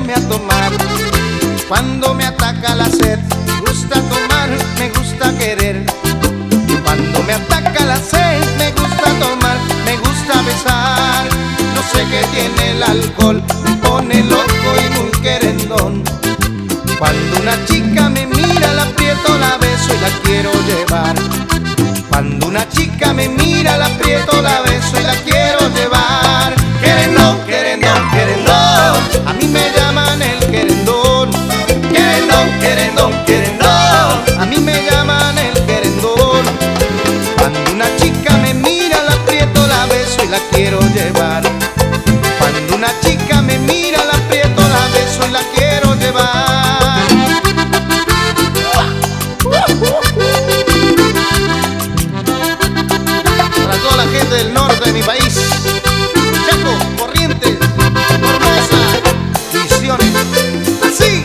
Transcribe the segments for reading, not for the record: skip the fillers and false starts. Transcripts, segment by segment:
poniéndome a tomar. Cuando me ataca la sed, me gusta tomar, me gusta querer. Cuando me ataca la sed, me gusta tomar, me gusta besar. No sé qué tiene el alcohol, me pone loco y muy querendón. Cuando una chica me mira, la aprieto, la beso y la quiero llevar. Cuando una chica me mira, la aprieto, la beso y la quiero llevar. Querendón, querendón, querendón, a mí me llaman el querendón. Querendón, querendón, querendón, a mí me llaman el querendón. Cuando una chica me mira, la aprieto, la beso y la quiero llevar. Cuando una chica me mira, la aprieto, la beso y la quiero llevar. Para toda la gente del norte de mi país, Chaco, Corrientes, Formosa, Misiones, así.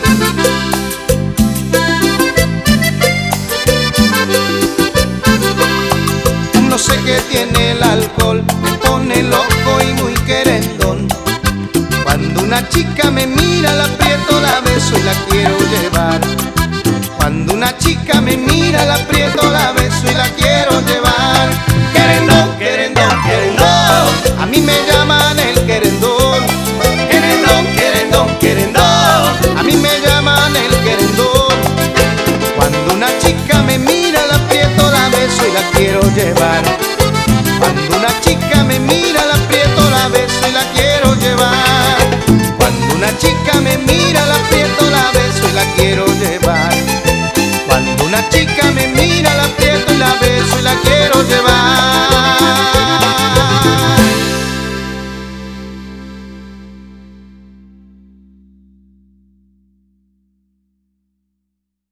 No sé qué tiene el alcohol, me pone loco y muy querendón. Cuando una chica me mira, la aprieto, la beso y la quiero llevar. Cuando una chica me mira, la aprieto, la beso y la quiero llevar. Querendón, querendón, querendón, a mí me llaman el querendón. Querendón, querendón, querendón, a mí me llaman el querendón. Cuando una chica me mira, la aprieto, la beso y la quiero llevar.